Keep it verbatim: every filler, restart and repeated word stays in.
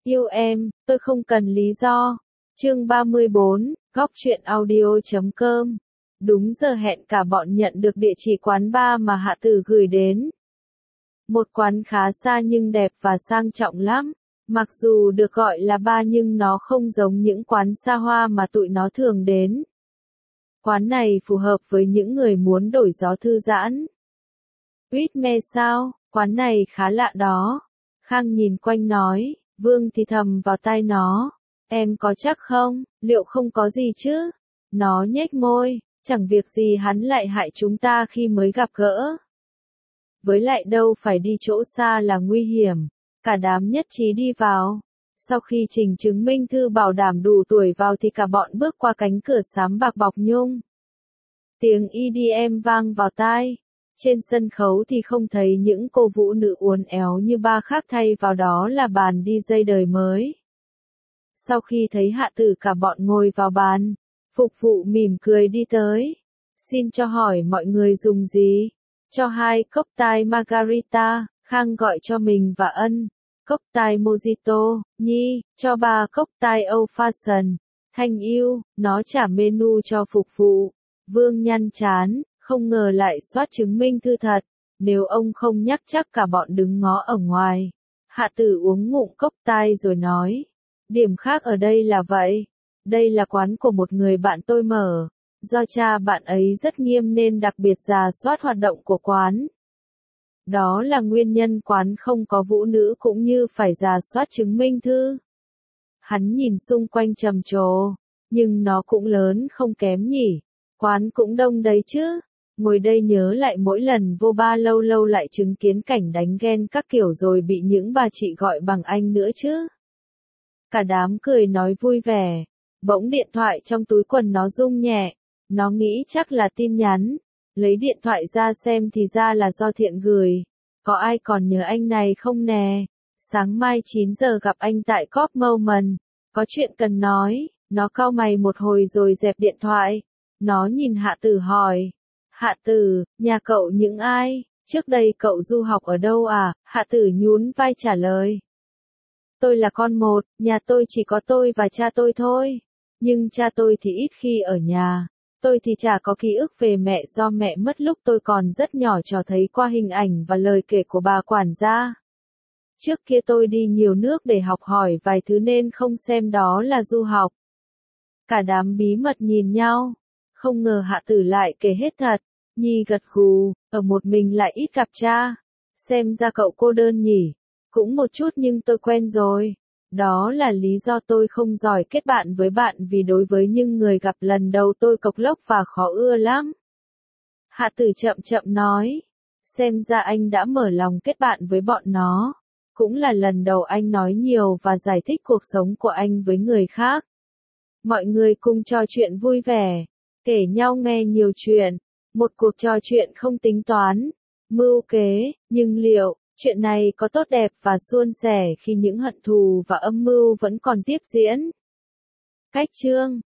Yêu em, tôi không cần lý do. Chương ba mươi bốn, góc truyện audio chấm com. Đúng giờ hẹn cả bọn nhận được địa chỉ quán bar mà Hạ Tử gửi đến. Một quán khá xa nhưng đẹp và sang trọng lắm. Mặc dù được gọi là bar nhưng nó không giống những quán xa hoa mà tụi nó thường đến. Quán này phù hợp với những người muốn đổi gió thư giãn. Whitme sao, quán này khá lạ đó. Khang nhìn quanh nói, Vương thì thầm vào tai nó. Em có chắc không, liệu không có gì chứ? Nó nhếch môi, chẳng việc gì hắn lại hại chúng ta khi mới gặp gỡ. Với lại đâu phải đi chỗ xa là nguy hiểm. Cả đám nhất trí đi vào. Sau khi trình chứng minh thư bảo đảm đủ tuổi vào thì cả bọn bước qua cánh cửa xám bạc bọc nhung. Tiếng e đê em vang vào tai. Trên sân khấu thì không thấy những cô vũ nữ uốn éo như ba khác, thay vào đó là bàn đi dây đời mới. Sau khi thấy Hạ Tử cả bọn ngồi vào bàn, phục vụ mỉm cười đi tới. Xin cho hỏi mọi người dùng gì? Cho hai cốc tai margarita, Khang gọi cho mình và Ân. Cốc tai mojito, Nhi, cho ba cốc tai old fashion. Thanh yêu, nó trả menu cho phục vụ. Vương nhăn chán, không ngờ lại soát chứng minh thư thật. Nếu ông không nhắc chắc cả bọn đứng ngó ở ngoài. Hạ Tử uống ngụm cốc tai rồi nói. Điểm khác ở đây là vậy. Đây là quán của một người bạn tôi mở. Do cha bạn ấy rất nghiêm nên đặc biệt rà soát hoạt động của quán. Đó là nguyên nhân quán không có vũ nữ cũng như phải rà soát chứng minh thư. Hắn nhìn xung quanh trầm trồ. Nhưng nó cũng lớn không kém nhỉ. Quán cũng đông đấy chứ. Ngồi đây nhớ lại mỗi lần vô bar lâu lâu lại chứng kiến cảnh đánh ghen các kiểu rồi bị những bà chị gọi bằng anh nữa chứ. Cả đám cười nói vui vẻ. Bỗng điện thoại trong túi quần nó rung nhẹ. Nó nghĩ chắc là tin nhắn. Lấy điện thoại ra xem thì ra là do Thiện gửi. Có ai còn nhớ anh này không nè? Sáng mai chín giờ gặp anh tại Cop Moment. Có chuyện cần nói. Nó cau mày một hồi rồi dẹp điện thoại. Nó nhìn Hạ Tử hỏi. Hạ Tử, nhà cậu những ai? Trước đây cậu du học ở đâu à? Hạ Tử nhún vai trả lời. Tôi là con một, nhà tôi chỉ có tôi và cha tôi thôi. Nhưng cha tôi thì ít khi ở nhà. Tôi thì chả có ký ức về mẹ do mẹ mất lúc tôi còn rất nhỏ, cho thấy qua hình ảnh và lời kể của bà quản gia. Trước kia tôi đi nhiều nước để học hỏi vài thứ nên không xem đó là du học. Cả đám bí mật nhìn nhau. Không ngờ Hạ Tử lại kể hết thật. Nhi gật gù, ở một mình lại ít gặp cha. Xem ra cậu cô đơn nhỉ. Cũng một chút nhưng tôi quen rồi. Đó là lý do tôi không giỏi kết bạn với bạn, vì đối với những người gặp lần đầu tôi cộc lốc và khó ưa lắm. Hạ Tử chậm chậm nói. Xem ra anh đã mở lòng kết bạn với bọn nó. Cũng là lần đầu anh nói nhiều và giải thích cuộc sống của anh với người khác. Mọi người cùng trò chuyện vui vẻ. Kể nhau nghe nhiều chuyện. Một cuộc trò chuyện không tính toán, mưu kế, nhưng liệu, chuyện này có tốt đẹp và suôn sẻ khi những hận thù và âm mưu vẫn còn tiếp diễn? Cách chương